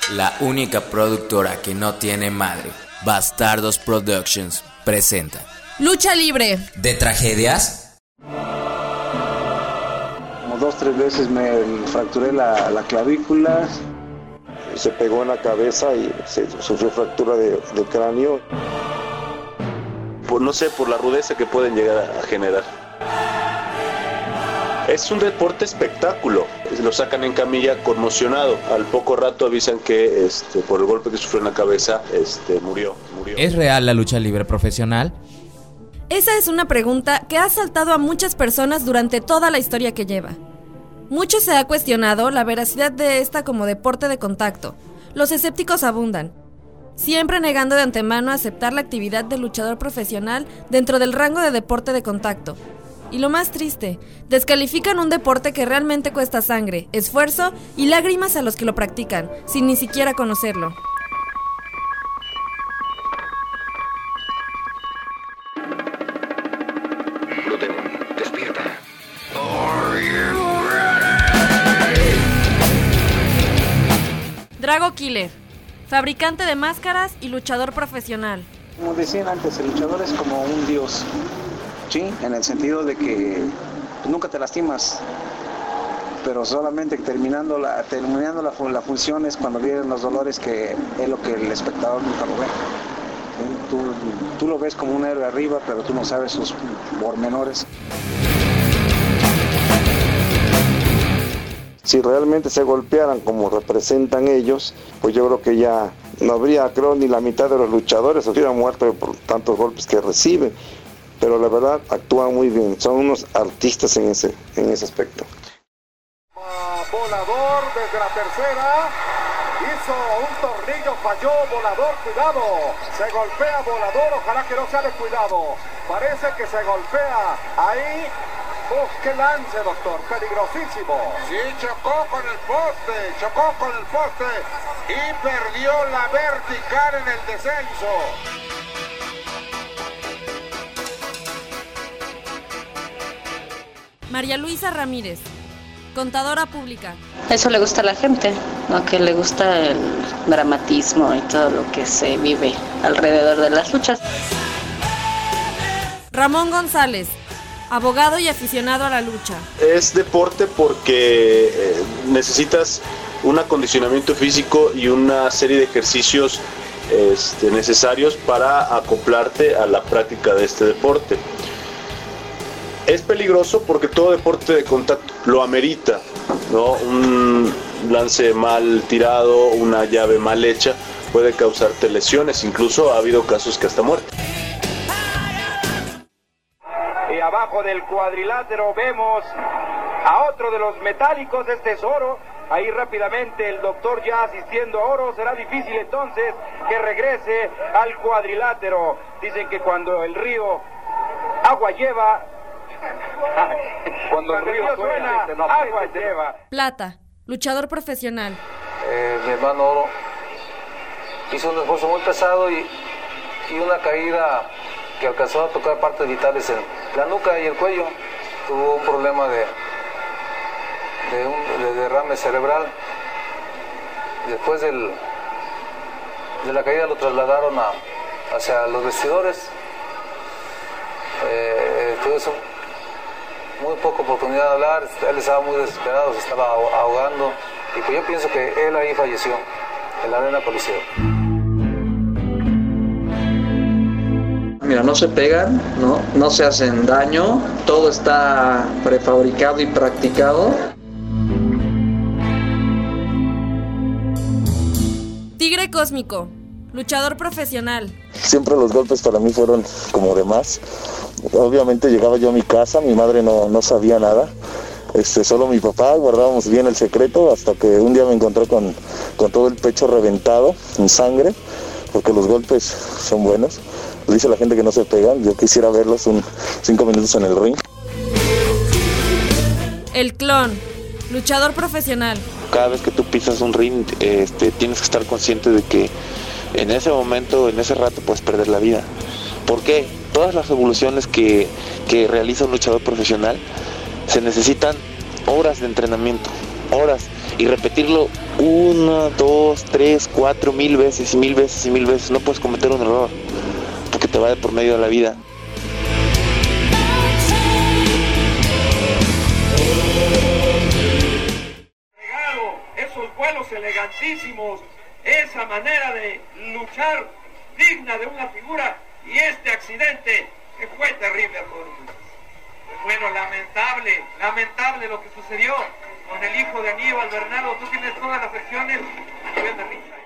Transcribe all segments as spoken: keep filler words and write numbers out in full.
La única productora que no tiene madre, Bastardos Productions, presenta Lucha Libre. ¿De tragedias? Como dos, tres veces me fracturé la, la clavícula. Se pegó en la cabeza y se sufrió fractura de, de cráneo. Por, no sé, por la rudeza que pueden llegar a generar. Es un deporte espectáculo. Lo sacan en camilla conmocionado. Al poco rato avisan que este, por el golpe que sufrió en la cabeza este, murió, murió. ¿Es real la lucha libre profesional? Esa es una pregunta que ha asaltado a muchas personas durante toda la historia que lleva. Mucho se ha cuestionado la veracidad de esta como deporte de contacto. Los escépticos abundan, siempre negando de antemano aceptar la actividad del luchador profesional dentro del rango de deporte de contacto. Y lo más triste, descalifican un deporte que realmente cuesta sangre, esfuerzo y lágrimas a los que lo practican, sin ni siquiera conocerlo. Gluten, despierta. Drago Killer, fabricante de máscaras y luchador profesional. Como decían antes, el luchador es como un dios, ¿sí? En el sentido de que nunca te lastimas, pero solamente terminando la terminando la, la función es cuando vienen los dolores, que es lo que el espectador nunca lo ve. Tú, tú lo ves como un héroe arriba, pero tú no sabes sus pormenores. Si realmente se golpearan como representan ellos, pues yo creo que ya no habría, creo, ni la mitad de los luchadores hubieran muerto por tantos golpes que reciben. Pero la verdad actúan muy bien, son unos artistas en ese, en ese aspecto. Volador desde la tercera, hizo un tornillo, falló, Volador, cuidado, se golpea Volador, ojalá que no sea de cuidado, parece que se golpea ahí. ¡Oh, qué lance, doctor! ¡Peligrosísimo! Sí, chocó con el poste, chocó con el poste y perdió la vertical en el descenso. María Luisa Ramírez, contadora pública. Eso le gusta a la gente, ¿no? Que le gusta el dramatismo y todo lo que se vive alrededor de las luchas. Ramón González, abogado y aficionado a la lucha. Es deporte porque eh, necesitas un acondicionamiento físico y una serie de ejercicios este, necesarios para acoplarte a la práctica de este deporte. Es peligroso porque todo deporte de contacto lo amerita, ¿no? Un lance mal tirado, una llave mal hecha puede causarte lesiones, incluso ha habido casos que hasta muerte. Y abajo del cuadrilátero vemos a otro de los metálicos, este es Oro. Ahí rápidamente el doctor ya asistiendo a Oro. Será difícil entonces que regrese al cuadrilátero. Dicen que cuando el río agua lleva, cuando el río suena, agua lleva. Plata, luchador profesional. Eh, mi hermano Oro hizo un esfuerzo muy pesado y, y una caída que alcanzó a tocar partes vitales en la nuca y el cuello. Tuvo un problema de, de, un, de derrame cerebral. Después del, de la caída lo trasladaron a, hacia los vestidores. Eh, tuvo eso, muy poca oportunidad de hablar, él estaba muy desesperado, se estaba ahogando y pues yo pienso que él ahí falleció en la arena Coliseo. Mira, no se pegan, ¿no? No se hacen daño, todo está prefabricado y practicado. Tigre Cósmico, luchador profesional. Siempre los golpes para mí fueron como de más. Obviamente llegaba yo a mi casa, mi madre no, no sabía nada. Este, solo mi papá, guardábamos bien el secreto hasta que un día me encontré con, con todo el pecho reventado, en sangre, porque los golpes son buenos. Dice la gente que no se pegan, yo quisiera verlos un cinco minutos en el ring. El Clon, luchador profesional. Cada vez que tú pisas un ring, este, tienes que estar consciente de que en ese momento, en ese rato, puedes perder la vida. ¿Por qué? Todas las evoluciones que, que realiza un luchador profesional se necesitan horas de entrenamiento, horas. y repetirlo una, dos, tres, cuatro, mil veces y mil veces y mil veces. No puedes cometer un error porque te va de por medio de la vida. Esos vuelos elegantísimos, esa manera de luchar digna de una figura, y este accidente que fue terrible a todos. Bueno, lamentable, lamentable lo que sucedió con el hijo de Aníbal Bernardo. Tú tienes todas las secciones a nivel de risa.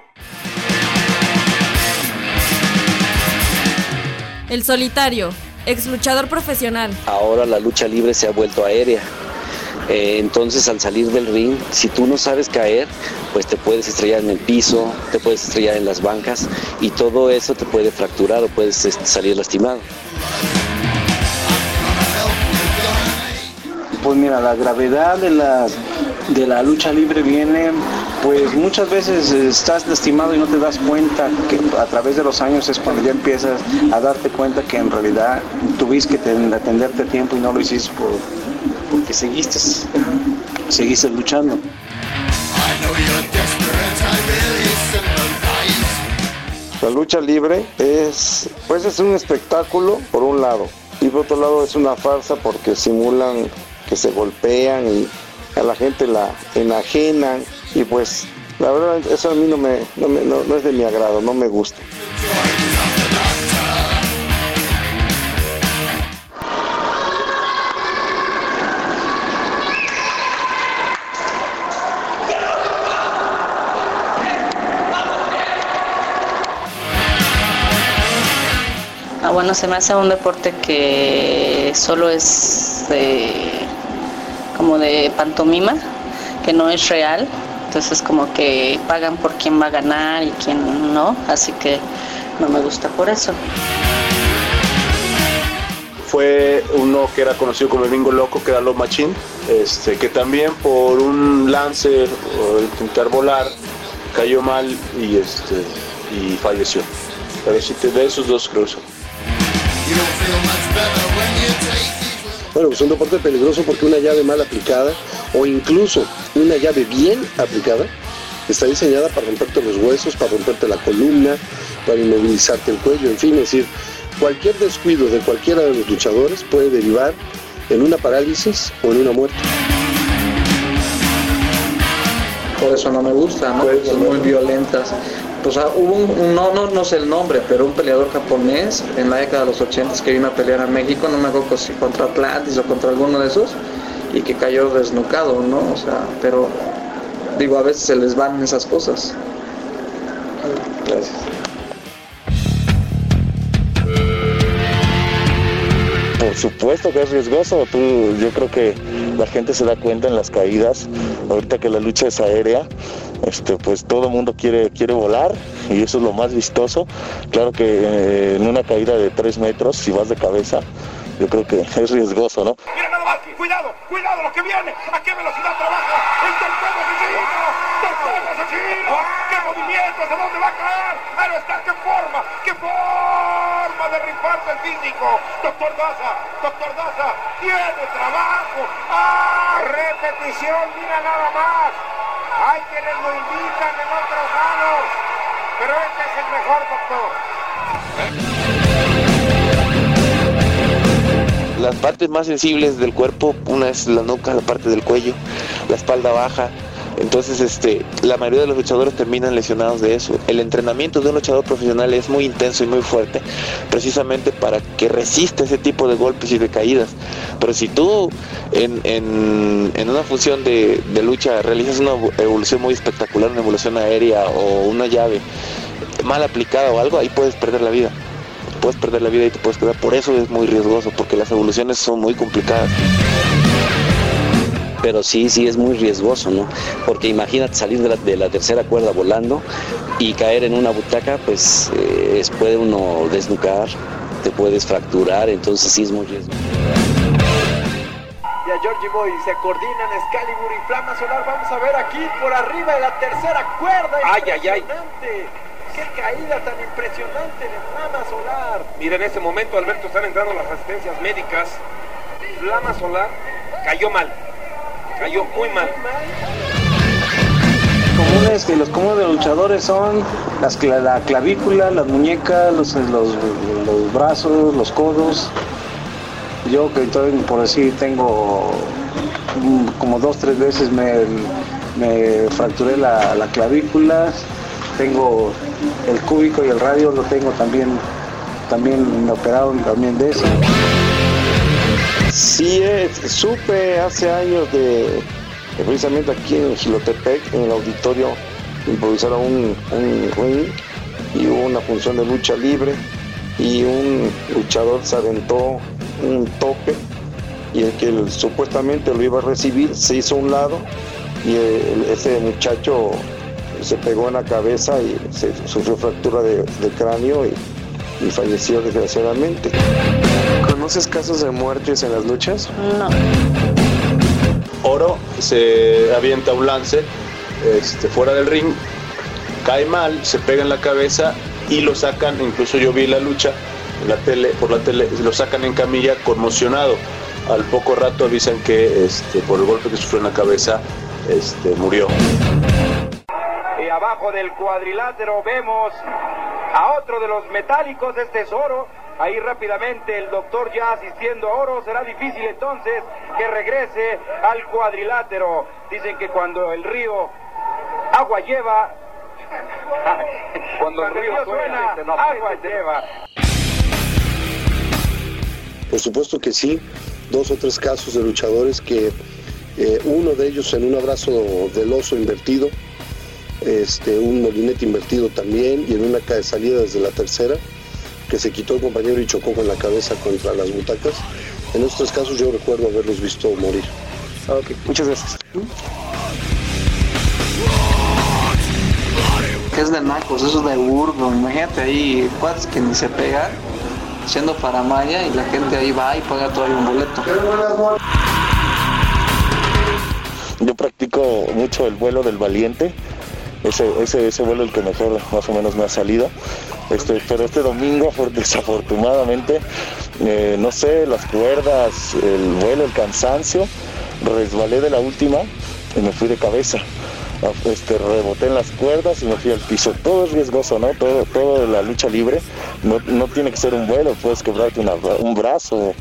El Solitario, ex luchador profesional. Ahora la lucha libre se ha vuelto aérea. Eh, entonces al salir del ring, si tú no sabes caer, pues te puedes estrellar en el piso, te puedes estrellar en las bancas y todo eso te puede fracturar o puedes este, salir lastimado. Pues mira, la gravedad de la, de la lucha libre viene, pues muchas veces estás lastimado y no te das cuenta, que a través de los años es cuando ya empiezas a darte cuenta que en realidad tuviste que atenderte a tiempo y no lo hiciste por... porque seguiste, seguiste luchando. La lucha libre es, pues es un espectáculo por un lado, y por otro lado es una farsa porque simulan que se golpean y a la gente la enajenan, y pues la verdad eso a mí no, me, no, me, no, no es de mi agrado, no me gusta. Ah, bueno, se me hace un deporte que solo es de, como de pantomima, que no es real. Entonces como que pagan por quién va a ganar y quién no, así que no me gusta por eso. Fue uno que era conocido como el Bingo Loco, que era Love Machine, este, que también por un lance o intentar volar cayó mal y, este, y falleció. Pero si te de esos dos cruzos. Bueno, pues un deporte peligroso porque una llave mal aplicada o incluso una llave bien aplicada está diseñada para romperte los huesos, para romperte la columna, para inmovilizarte el cuello, en fin, es decir, cualquier descuido de cualquiera de los luchadores puede derivar en una parálisis o en una muerte. Por eso no me gusta, ¿no? Son muy violentas. Pues ah, hubo un, un, no, no, no sé el nombre, pero un peleador japonés en la década de los ochentas que vino a pelear a México, no me acuerdo si contra Atlantis o contra alguno de esos, y que cayó desnucado, ¿no? O sea, pero digo, a veces se les van esas cosas. Gracias. Por supuesto que es riesgoso. Tú, yo creo que la gente se da cuenta en las caídas. Ahorita que la lucha es aérea, este, pues todo el mundo quiere, quiere volar y eso es lo más vistoso. Claro que eh, en una caída de tres metros, si vas de cabeza, yo creo que es riesgoso, ¿no? Mira nada más, cuidado, cuidado lo que viene. ¿A qué velocidad trabaja el torpedo asesino? ¡Torpedo asesino! ¡Qué movimientos! ¿A dónde va a caer? ¡Pero está! ¡Qué forma! ¡Qué forma de rifarse el físico! Doctor Daza, Doctor Daza, tiene trabajo. ¡Ah! Repetición, mira nada más. Hay quienes lo indican en otros lados, pero este es el mejor, doctor. Las partes más sensibles del cuerpo, una es la nuca, la parte del cuello, la espalda baja. Entonces, este, la mayoría de los luchadores terminan lesionados de eso. El entrenamiento de un luchador profesional es muy intenso y muy fuerte, precisamente para que resista ese tipo de golpes y de caídas. Pero si tú en, en, en una función de, de lucha realizas una evolución muy espectacular, una evolución aérea o una llave mal aplicada o algo, ahí puedes perder la vida. Puedes perder la vida y te puedes quedar. Por eso es muy riesgoso, porque las evoluciones son muy complicadas. Pero sí, sí es muy riesgoso, ¿no? Porque imagínate salir de la, de la tercera cuerda volando y caer en una butaca, pues eh, puede uno desnucar, te puedes fracturar, entonces sí es muy riesgoso. Y a Georgie Boy se coordinan Excalibur y Flama Solar. Vamos a ver aquí por arriba de la tercera cuerda. ¡Ay, ay, ay! ¡Qué caída tan impresionante de Flama Solar! Mira, en este momento, Alberto, están entrando las asistencias médicas. Flama Solar cayó mal. Cayó muy mal. comunes, que los comunes de los luchadores son las, la clavícula, las muñecas, los, los, los brazos, los codos. Yo que estoy, por decir, tengo como dos, tres veces me, me fracturé la, la clavícula, tengo el cúbico y el radio, lo tengo también, también me operaron también de eso. Sí, es, supe hace años de, de precisamente aquí en Jilotepec, en el auditorio, improvisaron un, un ring y hubo una función de lucha libre y un luchador se aventó un tope y el que el, supuestamente lo iba a recibir se hizo a un lado y el, ese muchacho se pegó en la cabeza y se sufrió fractura de, de cráneo y, y falleció desgraciadamente. ¿Conoces casos de muertes en las luchas? No. Oro se avienta un lance este, fuera del ring, cae mal, se pega en la cabeza y lo sacan, incluso yo vi la lucha en la tele, por la tele, lo sacan en camilla conmocionado. Al poco rato avisan que este, por el golpe que sufrió en la cabeza este, murió. Y abajo del cuadrilátero vemos a otro de los metálicos, este es Oro. Ahí rápidamente el doctor ya asistiendo a Oro. Será difícil entonces que regrese al cuadrilátero. Dicen que cuando el río agua lleva, cuando el río suena, agua lleva. Por supuesto que sí, dos o tres casos de luchadores que eh, uno de ellos en un abrazo del oso invertido, este, un molinete invertido también, y en una salida desde la tercera, que se quitó el compañero y chocó con la cabeza contra las butacas. En estos tres casos yo recuerdo haberlos visto morir. Ok, muchas gracias. Que es de nacos, eso es de burdo. Imagínate ahí cuates que ni se pegan, siendo paramaya, y la gente ahí va y paga todavía un boleto. Yo practico mucho el vuelo del valiente. Ese, ese, ese vuelo el que mejor más o menos me ha salido. Este, pero este domingo, desafortunadamente, eh, no sé, las cuerdas, el vuelo, el cansancio, resbalé de la última y me fui de cabeza. Este, reboté en las cuerdas y me fui al piso. Todo es riesgoso, ¿no? Todo, todo la lucha libre. No, no tiene que ser un vuelo, puedes quebrarte una, un brazo.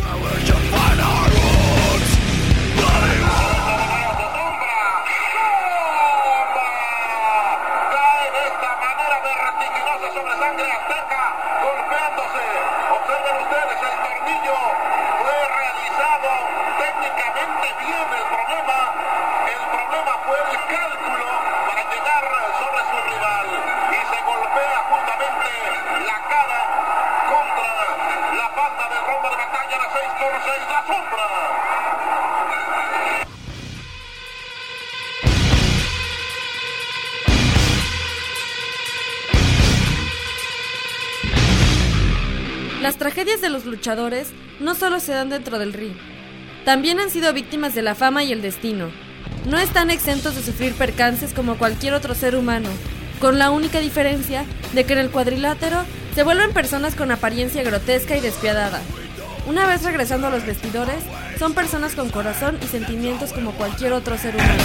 Las tragedias de los luchadores no solo se dan dentro del ring, también han sido víctimas de la fama y el destino. No están exentos de sufrir percances como cualquier otro ser humano, con la única diferencia de que en el cuadrilátero se vuelven personas con apariencia grotesca y despiadada. Una vez regresando a los vestidores, son personas con corazón y sentimientos como cualquier otro ser humano.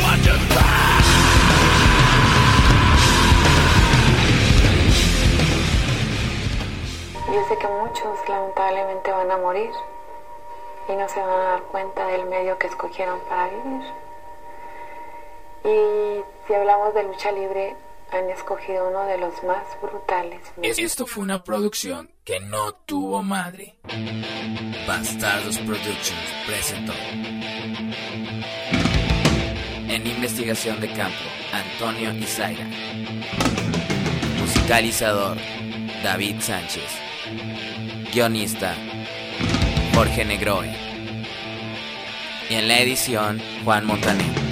Yo sé que muchos lamentablemente van a morir y no se van a dar cuenta del medio que escogieron para vivir. Y si hablamos de lucha libre, han escogido uno de los más brutales. Esto fue una producción que no tuvo madre. Bastardos Productions presentó. En investigación de campo, Antonio Izaira. Musicalizador, David Sánchez. Guionista, Jorge Negroe. Y en la edición, Juan Montaner.